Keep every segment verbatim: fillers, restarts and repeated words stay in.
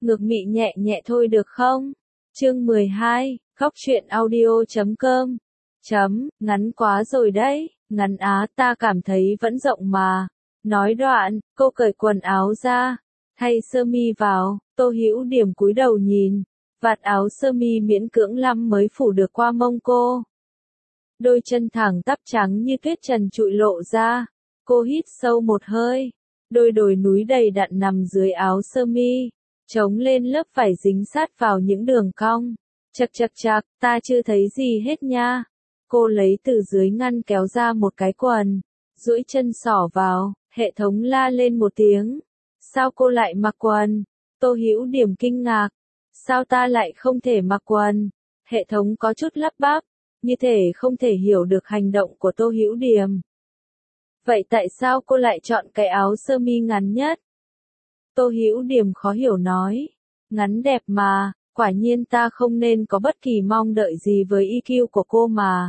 ngược mị nhẹ nhẹ thôi được không? Chương mười hai, góc truyện audio chấm com. Chấm, ngắn quá rồi đấy, ngắn á, ta cảm thấy vẫn rộng mà. Nói đoạn, cô cởi quần áo ra, thay sơ mi vào, Tô Hữu Điểm cúi đầu nhìn, vạt áo sơ mi miễn cưỡng lăm mới phủ được qua mông cô. Đôi chân thẳng tắp trắng như tuyết trần trụi lộ ra, cô hít sâu một hơi, đôi đồi núi đầy đặn nằm dưới áo sơ mi, chống lên lớp vải dính sát vào những đường cong. Chật chật chật, ta chưa thấy gì hết nha. Cô lấy từ dưới ngăn kéo ra một cái quần, duỗi chân xỏ vào, hệ thống la lên một tiếng. Sao cô lại mặc quần? Tô Hữu Điểm kinh ngạc. Sao ta lại không thể mặc quần? Hệ thống có chút lắp bắp, như thể không thể hiểu được hành động của Tô Hữu Điểm. Vậy tại sao cô lại chọn cái áo sơ mi ngắn nhất? Tô Hữu Điểm khó hiểu nói. Ngắn đẹp mà, quả nhiên ta không nên có bất kỳ mong đợi gì với i kiu của cô mà.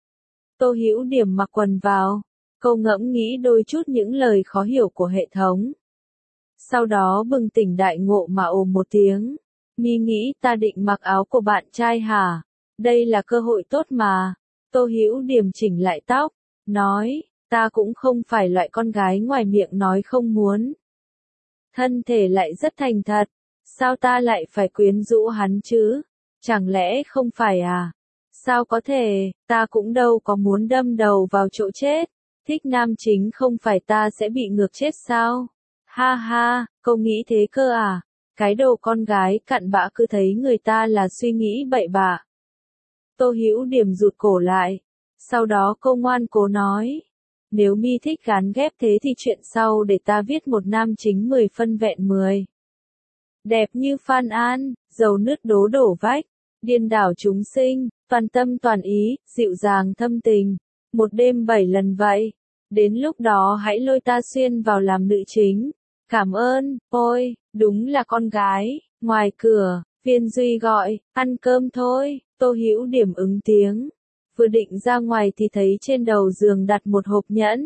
Tô Hữu Điểm mặc quần vào, cô ngẫm nghĩ đôi chút những lời khó hiểu của hệ thống. Sau đó bừng tỉnh đại ngộ mà ồ một tiếng. Mi nghĩ ta định mặc áo của bạn trai hả? Đây là cơ hội tốt mà. Tô Hữu Điểm chỉnh lại tóc, nói, ta cũng không phải loại con gái ngoài miệng nói không muốn. Thân thể lại rất thành thật, sao ta lại phải quyến rũ hắn chứ? Chẳng lẽ không phải à? Sao có thể, ta cũng đâu có muốn đâm đầu vào chỗ chết. Thích nam chính không phải ta sẽ bị ngược chết sao? Ha ha, cô nghĩ thế cơ à? Cái đồ con gái cặn bã cứ thấy người ta là suy nghĩ bậy bạ. Tô Hữu Điểm rụt cổ lại. Sau đó cô ngoan cố nói. Nếu Mi thích gán ghép thế thì chuyện sau để ta viết một nam chính mười phân vẹn mười. Đẹp như Phan An, dầu nứt đố đổ vách, điên đảo chúng sinh, toàn tâm toàn ý, dịu dàng thâm tình. Một đêm bảy lần vậy. Đến lúc đó hãy lôi ta xuyên vào làm nữ chính. Cảm ơn, ôi, đúng là con gái. Ngoài cửa, Viên Duy gọi, ăn cơm thôi. Tô Hữu Điểm ứng tiếng. Vừa định ra ngoài thì thấy trên đầu giường đặt một hộp nhẫn.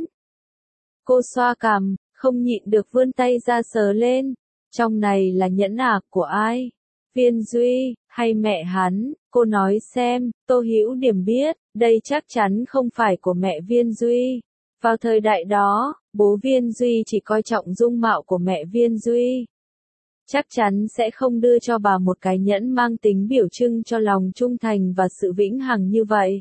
Cô xoa cằm, không nhịn được vươn tay ra sờ lên. Trong này là nhẫn à, của ai? Viên Duy, hay mẹ hắn? Cô nói xem. Tô Hữu Điểm biết, đây chắc chắn không phải của mẹ Viên Duy. Vào thời đại đó, bố Viên Duy chỉ coi trọng dung mạo của mẹ Viên Duy. Chắc chắn sẽ không đưa cho bà một cái nhẫn mang tính biểu trưng cho lòng trung thành và sự vĩnh hằng như vậy.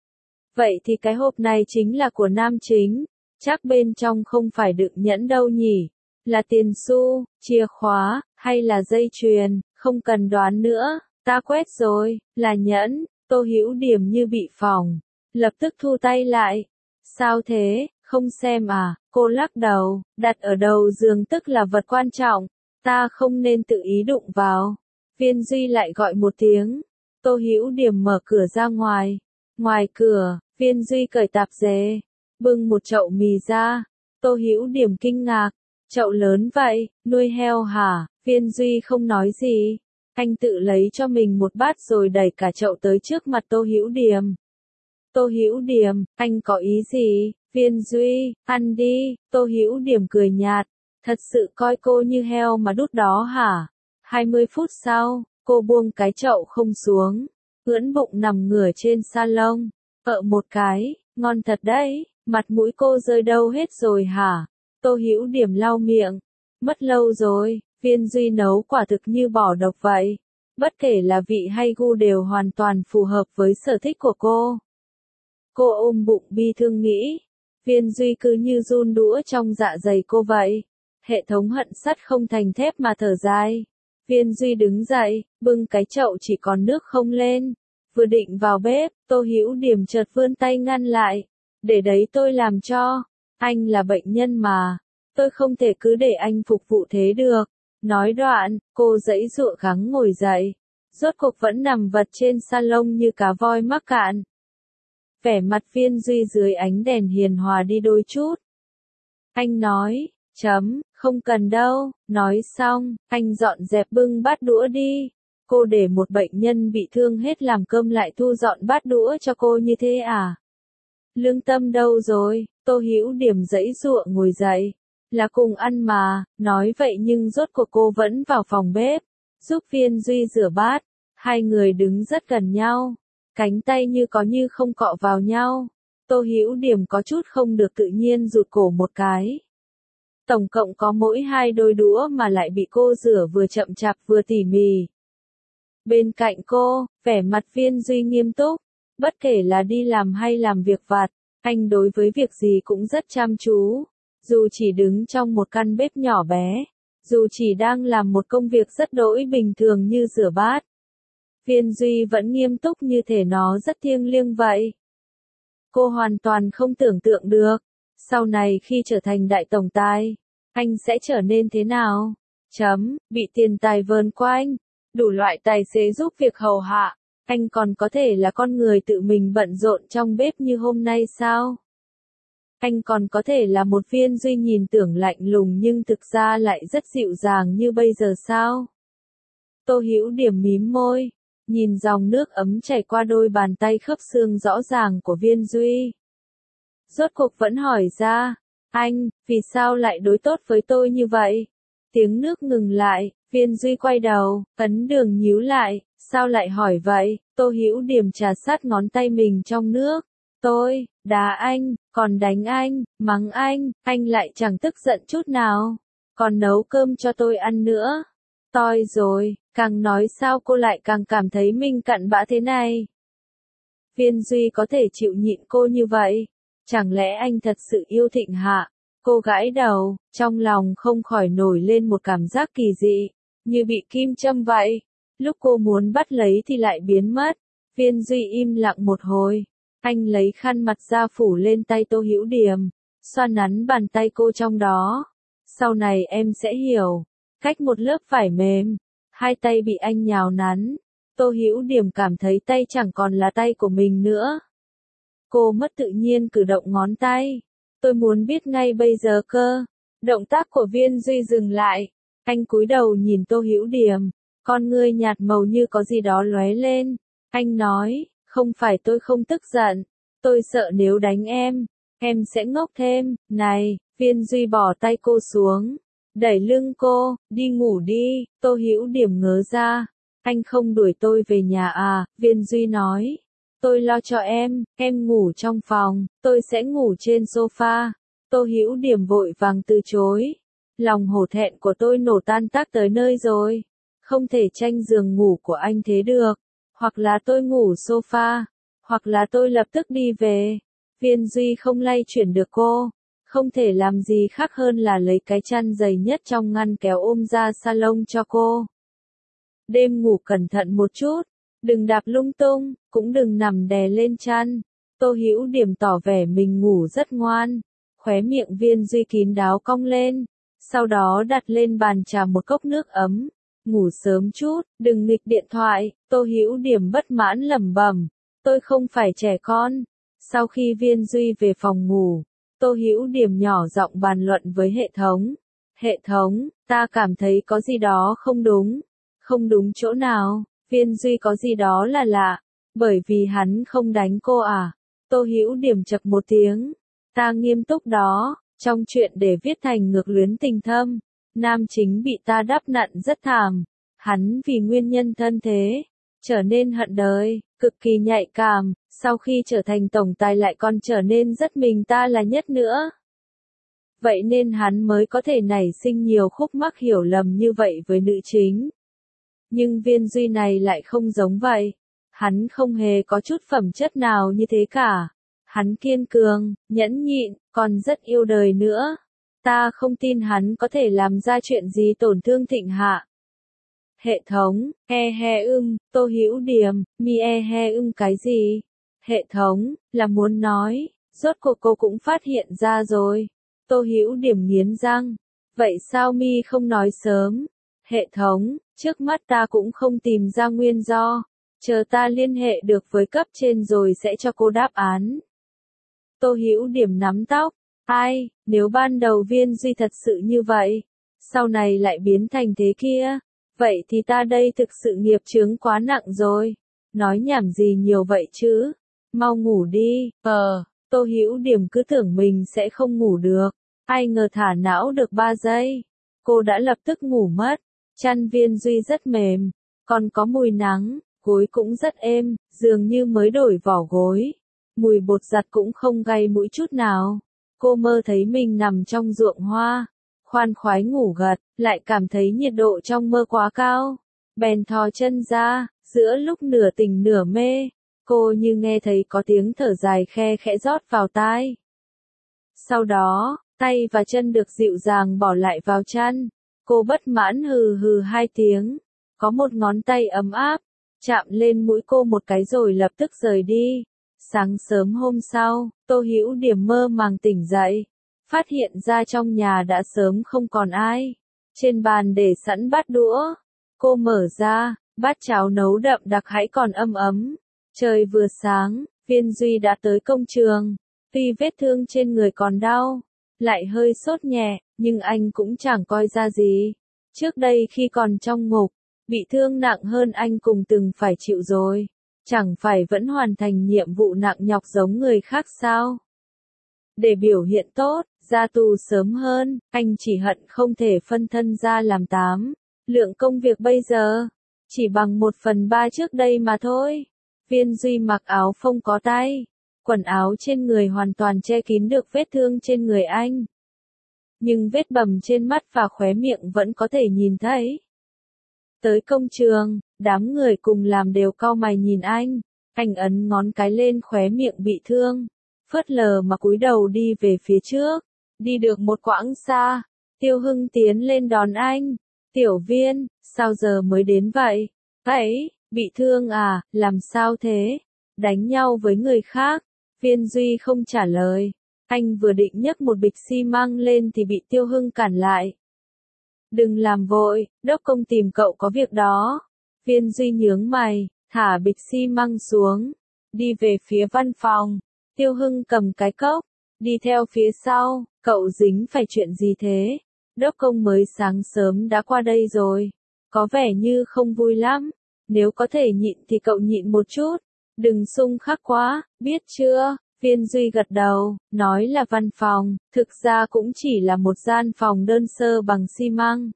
Vậy thì cái hộp này chính là của nam chính, chắc bên trong không phải đựng nhẫn đâu nhỉ? Là tiền xu, chìa khóa, hay là dây chuyền? Không cần đoán nữa, ta quét rồi, là nhẫn. Tô Hữu Điểm như bị phỏng, lập tức thu tay lại. Sao thế, không xem à? Cô lắc đầu, đặt ở đầu giường tức là vật quan trọng, ta không nên tự ý đụng vào. Viên Duy lại gọi một tiếng. Tô Hữu Điểm mở cửa ra ngoài. Ngoài cửa, Viên Duy cởi tạp dề, bưng một chậu mì ra. Tô Hữu Điểm kinh ngạc, chậu lớn vậy, nuôi heo hả? Viên Duy không nói gì, anh tự lấy cho mình một bát rồi đẩy cả chậu tới trước mặt Tô Hữu Điểm. Tô Hữu Điểm, anh có ý gì? Viên Duy, ăn đi. Tô Hữu Điểm cười nhạt, thật sự coi cô như heo mà đút đó hả? hai mươi phút sau, cô buông cái chậu không xuống, ưỡn bụng nằm ngửa trên salon, ợ một cái, ngon thật đấy, mặt mũi cô rơi đâu hết rồi hả? Tô Hữu Điểm lau miệng, mất lâu rồi, Viên Duy nấu quả thực như bỏ độc vậy, bất kể là vị hay gu đều hoàn toàn phù hợp với sở thích của cô. Cô ôm bụng bi thương nghĩ, Viên Duy cứ như giun đũa trong dạ dày cô vậy. Hệ thống hận sắt không thành thép mà thở dài. Viên Duy đứng dậy, bưng cái chậu chỉ còn nước không lên. Vừa định vào bếp, Tô Hữu Điểm chợt vươn tay ngăn lại. Để đấy tôi làm cho. Anh là bệnh nhân mà. Tôi không thể cứ để anh phục vụ thế được. Nói đoạn, cô giãy giụa gắng ngồi dậy. Rốt cuộc vẫn nằm vật trên salon như cá voi mắc cạn. Vẻ mặt Viên Duy dưới ánh đèn hiền hòa đi đôi chút. Anh nói, chấm, không cần đâu. Nói xong, anh dọn dẹp bưng bát đũa đi. Cô để một bệnh nhân bị thương hết làm cơm lại thu dọn bát đũa cho cô như thế à? Lương tâm đâu rồi? Tô Hữu Điểm giãy giụa ngồi dậy. Là cùng ăn mà, nói vậy nhưng rốt cuộc cô vẫn vào phòng bếp. giúp Viên Duy rửa bát. Hai người đứng rất gần nhau, cánh tay như có như không cọ vào nhau. Tô Hữu Điểm có chút không được tự nhiên rụt cổ một cái. Tổng cộng có mỗi hai đôi đũa mà lại bị cô rửa vừa chậm chạp vừa tỉ mỉ. Bên cạnh cô, vẻ mặt Viên Duy nghiêm túc, bất kể là đi làm hay làm việc vặt, anh đối với việc gì cũng rất chăm chú. Dù chỉ đứng trong một căn bếp nhỏ bé, dù chỉ đang làm một công việc rất đỗi bình thường như rửa bát, Viên Duy vẫn nghiêm túc như thể nó rất thiêng liêng vậy. Cô hoàn toàn không tưởng tượng được, sau này khi trở thành đại tổng tài, anh sẽ trở nên thế nào? Chấm, bị tiền tài vờn quanh, đủ loại tài xế giúp việc hầu hạ, anh còn có thể là con người tự mình bận rộn trong bếp như hôm nay sao? Anh còn có thể là một Viên Duy nhìn tưởng lạnh lùng nhưng thực ra lại rất dịu dàng như bây giờ sao? Tô Hữu Điểm mím môi, nhìn dòng nước ấm chảy qua đôi bàn tay khớp xương rõ ràng của Viên Duy. Rốt cuộc vẫn hỏi ra, anh, vì sao lại đối tốt với tôi như vậy? Tiếng nước ngừng lại, Viên Duy quay đầu, ấn đường nhíu lại, sao lại hỏi vậy? Tô Hữu Điểm trà sát ngón tay mình trong nước. Tôi, đá anh, còn đánh anh, mắng anh, anh lại chẳng tức giận chút nào. Còn nấu cơm cho tôi ăn nữa. Toi rồi, càng nói sao cô lại càng cảm thấy mình cặn bã thế này. Viên Duy có thể chịu nhịn cô như vậy. Chẳng lẽ anh thật sự yêu Thịnh Hạ? Cô gãi đầu, trong lòng không khỏi nổi lên một cảm giác kỳ dị, như bị kim châm vậy. Lúc cô muốn bắt lấy thì lại biến mất. Viên Duy im lặng một hồi. Anh lấy khăn mặt ra phủ lên tay Tô Hữu Điểm, xoa nắn bàn tay cô trong đó. Sau này em sẽ hiểu. Cách một lớp vải mềm, hai tay bị anh nhào nắn. Tô Hữu Điểm cảm thấy tay chẳng còn là tay của mình nữa. Cô mất tự nhiên cử động ngón tay. Tôi muốn biết ngay bây giờ cơ. Động tác của Viên Duy dừng lại. Anh cúi đầu nhìn Tô Hữu Điểm. Con ngươi nhạt màu như có gì đó lóe lên. Anh nói, không phải tôi không tức giận. Tôi sợ nếu đánh em, em sẽ ngốc thêm. Này, Viên Duy bỏ tay cô xuống. Đẩy lưng cô, đi ngủ đi. Tô Hữu Điểm ngớ ra. Anh không đuổi tôi về nhà à? Viên Duy nói. Tôi lo cho em, em ngủ trong phòng, tôi sẽ ngủ trên sofa. Tô Hữu Điểm vội vàng từ chối. Lòng hổ thẹn của tôi nổ tan tác tới nơi rồi. Không thể tranh giường ngủ của anh thế được. Hoặc là tôi ngủ sofa, hoặc là tôi lập tức đi về. Viên Duy không lay chuyển được cô. Không thể làm gì khác hơn là lấy cái chăn dày nhất trong ngăn kéo ôm ra salon cho cô. Đêm ngủ cẩn thận một chút. Đừng đạp lung tung, cũng đừng nằm đè lên chăn. Tô Hữu Điểm tỏ vẻ mình ngủ rất ngoan. Khóe miệng Viên Duy kín đáo cong lên. Sau đó đặt lên bàn trà một cốc nước ấm. Ngủ sớm chút, đừng nghịch điện thoại. Tô Hữu Điểm bất mãn lẩm bẩm. Tôi không phải trẻ con. Sau khi Viên Duy về phòng ngủ, Tô Hữu Điểm nhỏ giọng bàn luận với hệ thống. Hệ thống, ta cảm thấy có gì đó không đúng. Không đúng chỗ nào? Viên Duy có gì đó là lạ, bởi vì hắn không đánh cô à? Tô Hữu Điểm chậc một tiếng. Ta nghiêm túc đó, trong chuyện để viết thành ngược luyến tình thâm, nam chính bị ta đắp nặn rất thảm. Hắn vì nguyên nhân thân thế, trở nên hận đời, cực kỳ nhạy cảm, sau khi trở thành tổng tài lại còn trở nên rất mình ta là nhất nữa. Vậy nên hắn mới có thể nảy sinh nhiều khúc mắc hiểu lầm như vậy với nữ chính. Nhưng Viên Duy này lại không giống vậy. Hắn không hề có chút phẩm chất nào như thế cả. Hắn kiên cường, nhẫn nhịn, còn rất yêu đời nữa. Ta không tin hắn có thể làm ra chuyện gì tổn thương Thịnh Hạ. Hệ thống, e he ưng, Tô Hữu Điểm, mi e he ưng cái gì? Hệ thống, là muốn nói, rốt cuộc cô cũng phát hiện ra rồi. Tô Hữu Điểm nghiến răng. Vậy sao mi không nói sớm? Hệ thống, trước mắt ta cũng không tìm ra nguyên do. Chờ ta liên hệ được với cấp trên rồi sẽ cho cô đáp án. Tô Hữu Điểm nắm tóc. Ai, nếu ban đầu Viên Duy thật sự như vậy, sau này lại biến thành thế kia, vậy thì ta đây thực sự nghiệp chướng quá nặng rồi. Nói nhảm gì nhiều vậy chứ? Mau ngủ đi. Ờ, Tô Hữu Điểm cứ tưởng mình sẽ không ngủ được. Ai ngờ thả não được ba giây. Cô đã lập tức ngủ mất. Chăn Viên Duy rất mềm, còn có mùi nắng, gối cũng rất êm, dường như mới đổi vỏ gối. Mùi bột giặt cũng không gay mũi chút nào. Cô mơ thấy mình nằm trong ruộng hoa, khoan khoái ngủ gật, lại cảm thấy nhiệt độ trong mơ quá cao. Bèn thò chân ra, giữa lúc nửa tỉnh nửa mê, cô như nghe thấy có tiếng thở dài khe khẽ rót vào tai. Sau đó, tay và chân được dịu dàng bỏ lại vào chăn. Cô bất mãn hừ hừ hai tiếng. Có một ngón tay ấm áp, chạm lên mũi cô một cái rồi lập tức rời đi. Sáng sớm hôm sau, Tô Hữu Điểm mơ màng tỉnh dậy. Phát hiện ra trong nhà đã sớm không còn ai. Trên bàn để sẵn bát đũa. Cô mở ra, bát cháo nấu đậm đặc hãy còn ấm ấm. Trời vừa sáng, Viên Duy đã tới công trường. Tuy vết thương trên người còn đau, lại hơi sốt nhẹ, nhưng anh cũng chẳng coi ra gì. Trước đây khi còn trong ngục, bị thương nặng hơn anh cùng từng phải chịu rồi. Chẳng phải vẫn hoàn thành nhiệm vụ nặng nhọc giống người khác sao? Để biểu hiện tốt, ra tù sớm hơn, anh chỉ hận không thể phân thân ra làm tám. Lượng công việc bây giờ, chỉ bằng một phần ba trước đây mà thôi. Viên Duy mặc áo phông có tay. Quần áo trên người hoàn toàn che kín được vết thương trên người anh. Nhưng vết bầm trên mắt và khóe miệng vẫn có thể nhìn thấy. Tới công trường, đám người cùng làm đều cau mày nhìn anh. Anh ấn ngón cái lên khóe miệng bị thương. Phớt lờ mà cúi đầu đi về phía trước. Đi được một quãng xa, Tiêu Hưng tiến lên đón anh. Tiểu Viên, sao giờ mới đến vậy? Ấy, bị thương à, làm sao thế? Đánh nhau với người khác. Viên Duy không trả lời. Anh vừa định nhấc một bịch xi măng lên thì bị Tiêu Hưng cản lại. Đừng làm vội, đốc công tìm cậu có việc đó. Viên Duy nhướng mày, thả bịch xi măng xuống. Đi về phía văn phòng. Tiêu Hưng cầm cái cốc. Đi theo phía sau, cậu dính phải chuyện gì thế? Đốc công mới sáng sớm đã qua đây rồi. Có vẻ như không vui lắm. Nếu có thể nhịn thì cậu nhịn một chút. Đừng xung khắc quá, biết chưa? Viên Duy gật đầu, nói là văn phòng, thực ra cũng chỉ là một gian phòng đơn sơ bằng xi măng.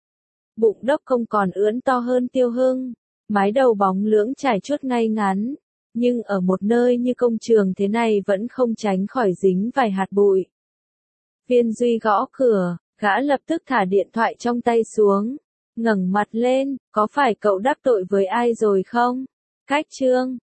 Bụng đốc công còn ưỡn to hơn Tiêu Hưng, mái đầu bóng lưỡng trải chuốt ngay ngắn, nhưng ở một nơi như công trường thế này vẫn không tránh khỏi dính vài hạt bụi. Viên Duy gõ cửa, gã lập tức thả điện thoại trong tay xuống, ngẩng mặt lên, có phải cậu đắc tội với ai rồi không? Cách Trương,